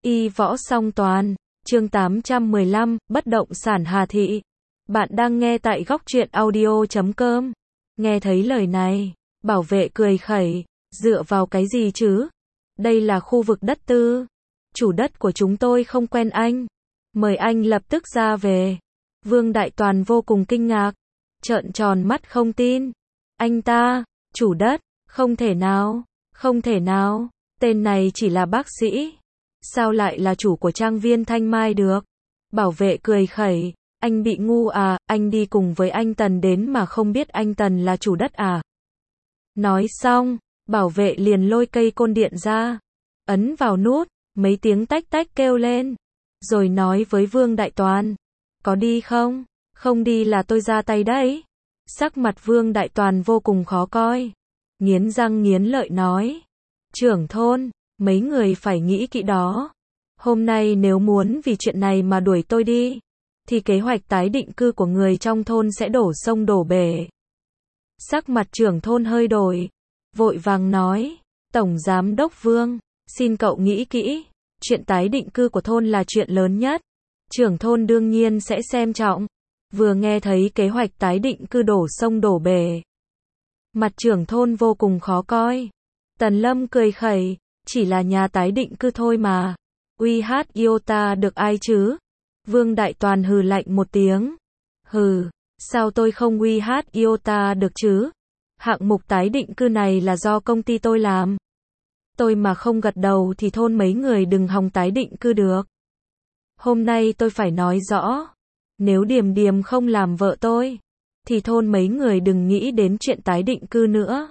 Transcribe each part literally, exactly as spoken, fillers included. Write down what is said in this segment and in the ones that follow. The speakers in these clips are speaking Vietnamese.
Y võ song toàn, chương tám trăm mười lăm, bất động sản Hà Thị. Bạn đang nghe tại góc truyện audio chấm com. Nghe thấy lời này, bảo vệ cười khẩy, dựa vào cái gì chứ? Đây là khu vực đất tư. Chủ đất của chúng tôi không quen anh. Mời anh lập tức ra về. Vương Đại Toàn vô cùng kinh ngạc, trợn tròn mắt không tin. Anh ta, chủ đất, không thể nào, không thể nào, tên này chỉ là bác sĩ. Sao lại là chủ của trang viên Thanh Mai được? Bảo vệ cười khẩy, anh bị ngu à, anh đi cùng với anh Tần đến mà không biết anh Tần là chủ đất à? Nói xong, bảo vệ liền lôi cây côn điện ra, ấn vào nút, mấy tiếng tách tách kêu lên, rồi nói với Vương Đại Toàn, có đi không? Không đi là tôi ra tay đấy. Sắc mặt Vương Đại Toàn vô cùng khó coi, nghiến răng nghiến lợi nói, trưởng thôn, mấy người phải nghĩ kỹ đó. Hôm nay nếu muốn vì chuyện này mà đuổi tôi đi, thì kế hoạch tái định cư của người trong thôn sẽ đổ sông đổ bể. Sắc mặt trưởng thôn hơi đổi, vội vàng nói, Tổng Giám Đốc Vương, xin cậu nghĩ kỹ, chuyện tái định cư của thôn là chuyện lớn nhất. Trưởng thôn đương nhiên sẽ xem trọng. Vừa nghe thấy kế hoạch tái định cư đổ sông đổ bể, mặt trưởng thôn vô cùng khó coi. Tần Lâm cười khẩy, chỉ là nhà tái định cư thôi mà. Uy hát Iota được ai chứ? Vương Đại Toàn hừ lạnh một tiếng. Hừ, sao tôi không uy hát Iota được chứ? Hạng mục tái định cư này là do công ty tôi làm. Tôi mà không gật đầu thì thôn mấy người đừng hòng tái định cư được. Hôm nay tôi phải nói rõ. Nếu Điềm Điềm không làm vợ tôi, thì thôn mấy người đừng nghĩ đến chuyện tái định cư nữa.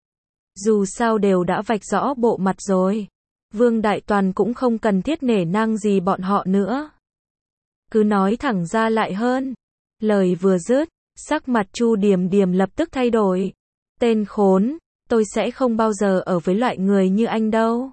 Dù sao đều đã vạch rõ bộ mặt rồi. Vương Đại Toàn cũng không cần thiết nể nang gì bọn họ nữa. Cứ nói thẳng ra lại hơn. Lời vừa dứt, sắc mặt Chu Điềm Điềm lập tức thay đổi. Tên khốn, tôi sẽ không bao giờ ở với loại người như anh đâu.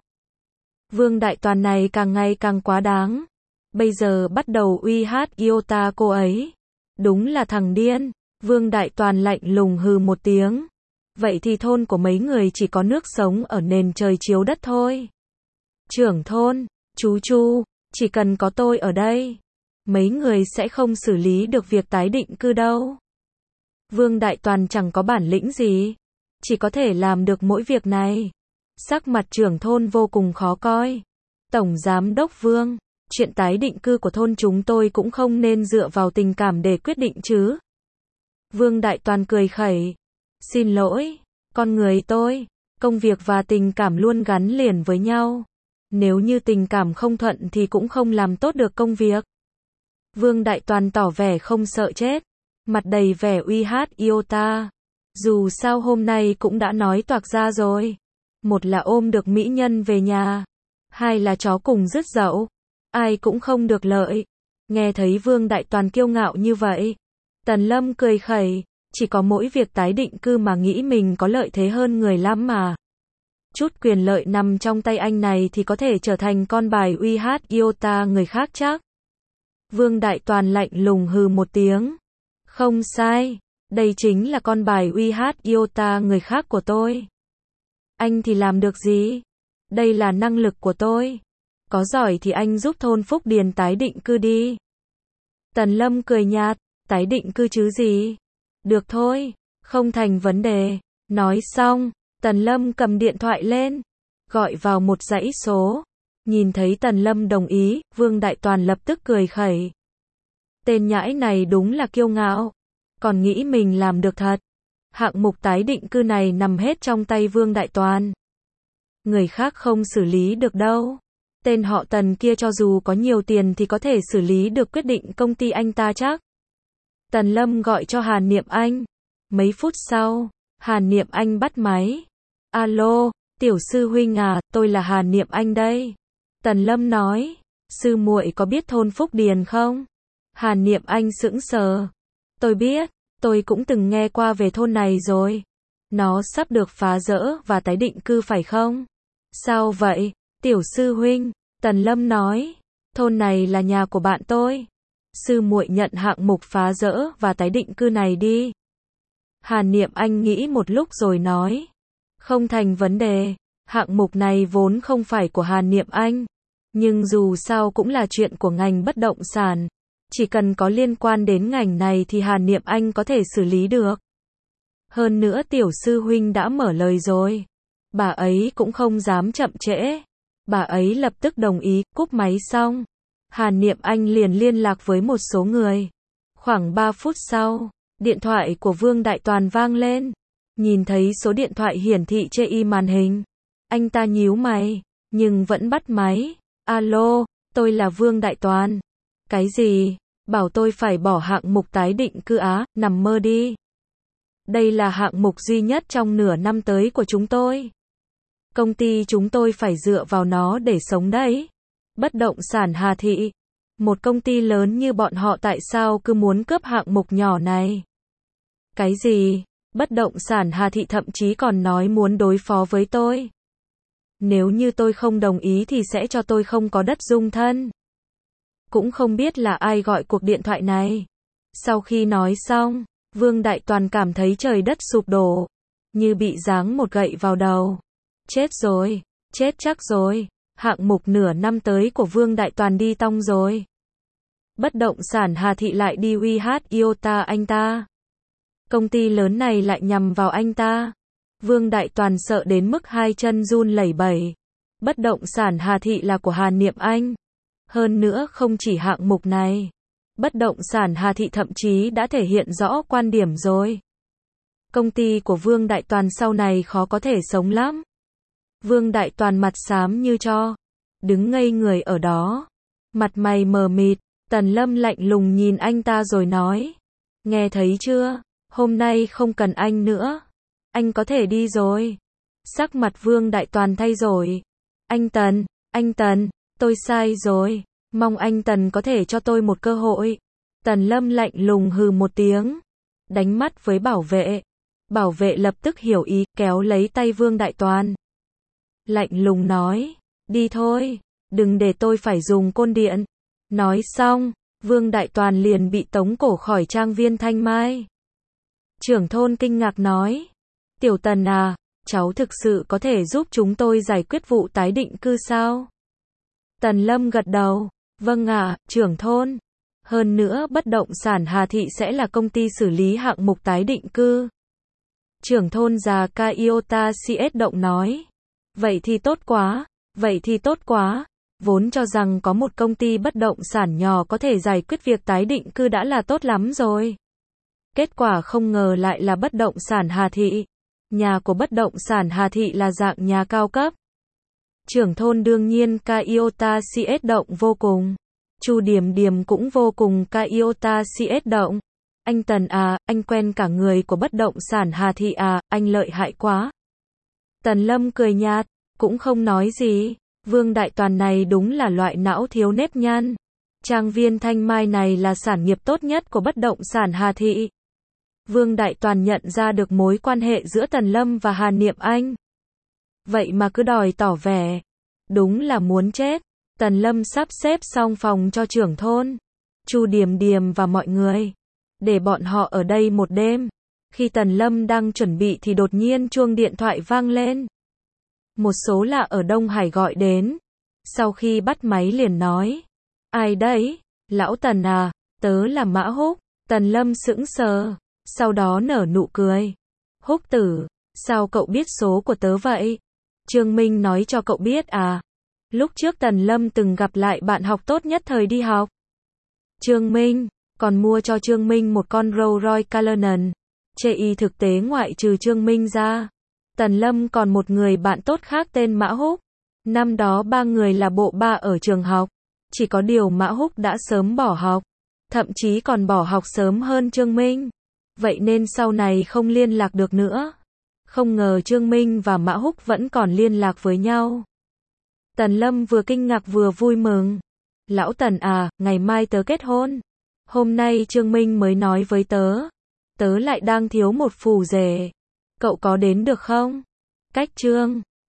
Vương Đại Toàn này càng ngày càng quá đáng. Bây giờ bắt đầu uy hát Iota cô ấy. Đúng là thằng điên. Vương Đại Toàn lạnh lùng hừ một tiếng. Vậy thì thôn của mấy người chỉ có nước sống ở nền trời chiếu đất thôi. Trưởng thôn, chú Chu, chỉ cần có tôi ở đây, mấy người sẽ không xử lý được việc tái định cư đâu. Vương Đại Toàn chẳng có bản lĩnh gì, chỉ có thể làm được mỗi việc này. Sắc mặt trưởng thôn vô cùng khó coi. Tổng Giám Đốc Vương, chuyện tái định cư của thôn chúng tôi cũng không nên dựa vào tình cảm để quyết định chứ. Vương Đại Toàn cười khẩy. Xin lỗi, con người tôi, công việc và tình cảm luôn gắn liền với nhau. Nếu như tình cảm không thuận thì cũng không làm tốt được công việc. Vương Đại Toàn tỏ vẻ không sợ chết, mặt đầy vẻ uy hát Iota. Dù sao hôm nay cũng đã nói toạc ra rồi. Một là ôm được mỹ nhân về nhà, hai là chó cùng rứt dậu. Ai cũng không được lợi. Nghe thấy Vương Đại Toàn kiêu ngạo như vậy, Tần Lâm cười khẩy, chỉ có mỗi việc tái định cư mà nghĩ mình có lợi thế hơn người lắm mà. Chút quyền lợi nằm trong tay anh này thì có thể trở thành con bài uy hát Iota người khác chắc. Vương Đại Toàn lạnh lùng hừ một tiếng. Không sai, đây chính là con bài uy hát Iota người khác của tôi. Anh thì làm được gì? Đây là năng lực của tôi. Có giỏi thì anh giúp thôn Phúc Điền tái định cư đi. Tần Lâm cười nhạt, tái định cư chứ gì? Được thôi, không thành vấn đề. Nói xong, Tần Lâm cầm điện thoại lên, gọi vào một dãy số. Nhìn thấy Tần Lâm đồng ý, Vương Đại Toàn lập tức cười khẩy. Tên nhãi này đúng là kiêu ngạo, còn nghĩ mình làm được thật. Hạng mục tái định cư này nằm hết trong tay Vương Đại Toàn. Người khác không xử lý được đâu. Tên họ Tần kia cho dù có nhiều tiền thì có thể xử lý được quyết định công ty anh ta chắc. Tần Lâm gọi cho Hàn Niệm Anh. Mấy phút sau, Hàn Niệm Anh bắt máy. Alo, tiểu sư huynh à, tôi là Hàn Niệm Anh đây. Tần Lâm nói, sư muội có biết thôn Phúc Điền không? Hàn Niệm Anh sững sờ. Tôi biết, tôi cũng từng nghe qua về thôn này rồi. Nó sắp được phá dỡ và tái định cư phải không? Sao vậy, tiểu sư huynh? Tần Lâm nói, thôn này là nhà của bạn tôi. Sư muội nhận hạng mục phá dỡ và tái định cư này đi. Hàn Niệm Anh nghĩ một lúc rồi nói, không thành vấn đề, hạng mục này vốn không phải của Hàn Niệm Anh, Nhưng dù sao cũng là chuyện của ngành bất động sản. Chỉ cần có liên quan đến ngành này thì Hà Niệm Anh có thể xử lý được. Hơn nữa tiểu sư huynh đã mở lời rồi. Bà ấy cũng không dám chậm trễ. Bà ấy lập tức đồng ý, cúp máy xong. Hà Niệm Anh liền liên lạc với một số người. Khoảng ba phút sau, điện thoại của Vương Đại Toàn vang lên. Nhìn thấy số điện thoại hiển thị trên y màn hình. Anh ta nhíu mày, nhưng vẫn bắt máy. Alo, tôi là Vương Đại Toàn. Cái gì? Bảo tôi phải bỏ hạng mục tái định cư á, nằm mơ đi. Đây là hạng mục duy nhất trong nửa năm tới của chúng tôi. Công ty chúng tôi phải dựa vào nó để sống đấy. Bất động sản Hà Thị. Một công ty lớn như bọn họ tại sao cứ muốn cướp hạng mục nhỏ này? Cái gì? Bất động sản Hà Thị thậm chí còn nói muốn đối phó với tôi. Nếu như tôi không đồng ý thì sẽ cho tôi không có đất dung thân. Cũng không biết là ai gọi cuộc điện thoại này. Sau khi nói xong, Vương Đại Toàn cảm thấy trời đất sụp đổ. Như bị giáng một gậy vào đầu. Chết rồi, chết chắc rồi. Hạng mục nửa năm tới của Vương Đại Toàn đi tong rồi. Bất động sản Hà Thị lại đi uy hát Iota anh ta. Công ty lớn này lại nhằm vào anh ta. Vương Đại Toàn sợ đến mức hai chân run lẩy bẩy. Bất động sản Hà Thị là của Hà Niệm Anh. Hơn nữa không chỉ hạng mục này. Bất động sản Hà Thị thậm chí đã thể hiện rõ quan điểm rồi. Công ty của Vương Đại Toàn sau này khó có thể sống lắm. Vương Đại Toàn mặt xám như tro. Đứng ngây người ở đó. Mặt mày mờ mịt. Tần Lâm lạnh lùng nhìn anh ta rồi nói. Nghe thấy chưa? Hôm nay không cần anh nữa. Anh có thể đi rồi. Sắc mặt Vương Đại Toàn thay đổi. Anh Tần, anh Tần, tôi sai rồi. Mong anh Tần có thể cho tôi một cơ hội. Tần Lâm lạnh lùng hừ một tiếng. Đánh mắt với bảo vệ. Bảo vệ lập tức hiểu ý, kéo lấy tay Vương Đại Toàn. Lạnh lùng nói. Đi thôi. Đừng để tôi phải dùng côn điện. Nói xong, Vương Đại Toàn liền bị tống cổ khỏi trang viên Thanh Mai. Trưởng thôn kinh ngạc nói. Tiểu Tần à, cháu thực sự có thể giúp chúng tôi giải quyết vụ tái định cư sao? Tần Lâm gật đầu. Vâng ạ, à, trưởng thôn. Hơn nữa bất động sản Hà Thị sẽ là công ty xử lý hạng mục tái định cư. Trưởng thôn già Kaiota xê ét động nói. Vậy thì tốt quá, vậy thì tốt quá. Vốn cho rằng có một công ty bất động sản nhỏ có thể giải quyết việc tái định cư đã là tốt lắm rồi. Kết quả không ngờ lại là bất động sản Hà Thị. Nhà của bất động sản Hà Thị là dạng nhà cao cấp. Trưởng thôn đương nhiên Kaiota xê ét động vô cùng. Chu Điềm Điềm cũng vô cùng Kaiota xê ét động. Anh Tần à, anh quen cả người của bất động sản Hà Thị à, anh lợi hại quá. Tần Lâm cười nhạt, cũng không nói gì. Vương Đại Toàn này đúng là loại não thiếu nếp nhăn. Trang viên Thanh Mai này là sản nghiệp tốt nhất của bất động sản Hà Thị. Vương Đại Toàn nhận ra được mối quan hệ giữa Tần Lâm và Hà Niệm Anh. Vậy mà cứ đòi tỏ vẻ. Đúng là muốn chết. Tần Lâm sắp xếp xong phòng cho trưởng thôn, Chu Điềm Điềm và mọi người. Để bọn họ ở đây một đêm. Khi Tần Lâm đang chuẩn bị thì đột nhiên chuông điện thoại vang lên. Một số lạ ở Đông Hải gọi đến. Sau khi bắt máy liền nói. Ai đấy? Lão Tần à, tớ là Mã Húc. Tần Lâm sững sờ. Sau đó nở nụ cười. Húc tử, sao cậu biết số của tớ vậy? Trương Minh nói cho cậu biết à? Lúc trước Tần Lâm từng gặp lại bạn học tốt nhất thời đi học. Trương Minh, còn mua cho Trương Minh một con Rolls Royce Cullinan. Chê y thực tế ngoại trừ Trương Minh ra. Tần Lâm còn một người bạn tốt khác tên Mã Húc. Năm đó ba người là bộ ba ở trường học. Chỉ có điều Mã Húc đã sớm bỏ học. Thậm chí còn bỏ học sớm hơn Trương Minh. Vậy nên sau này không liên lạc được nữa. Không ngờ Trương Minh và Mã Húc vẫn còn liên lạc với nhau. Tần Lâm vừa kinh ngạc vừa vui mừng. Lão Tần à, ngày mai tớ kết hôn. Hôm nay Trương Minh mới nói với tớ. Tớ lại đang thiếu một phù rể. Cậu có đến được không? Cách Trương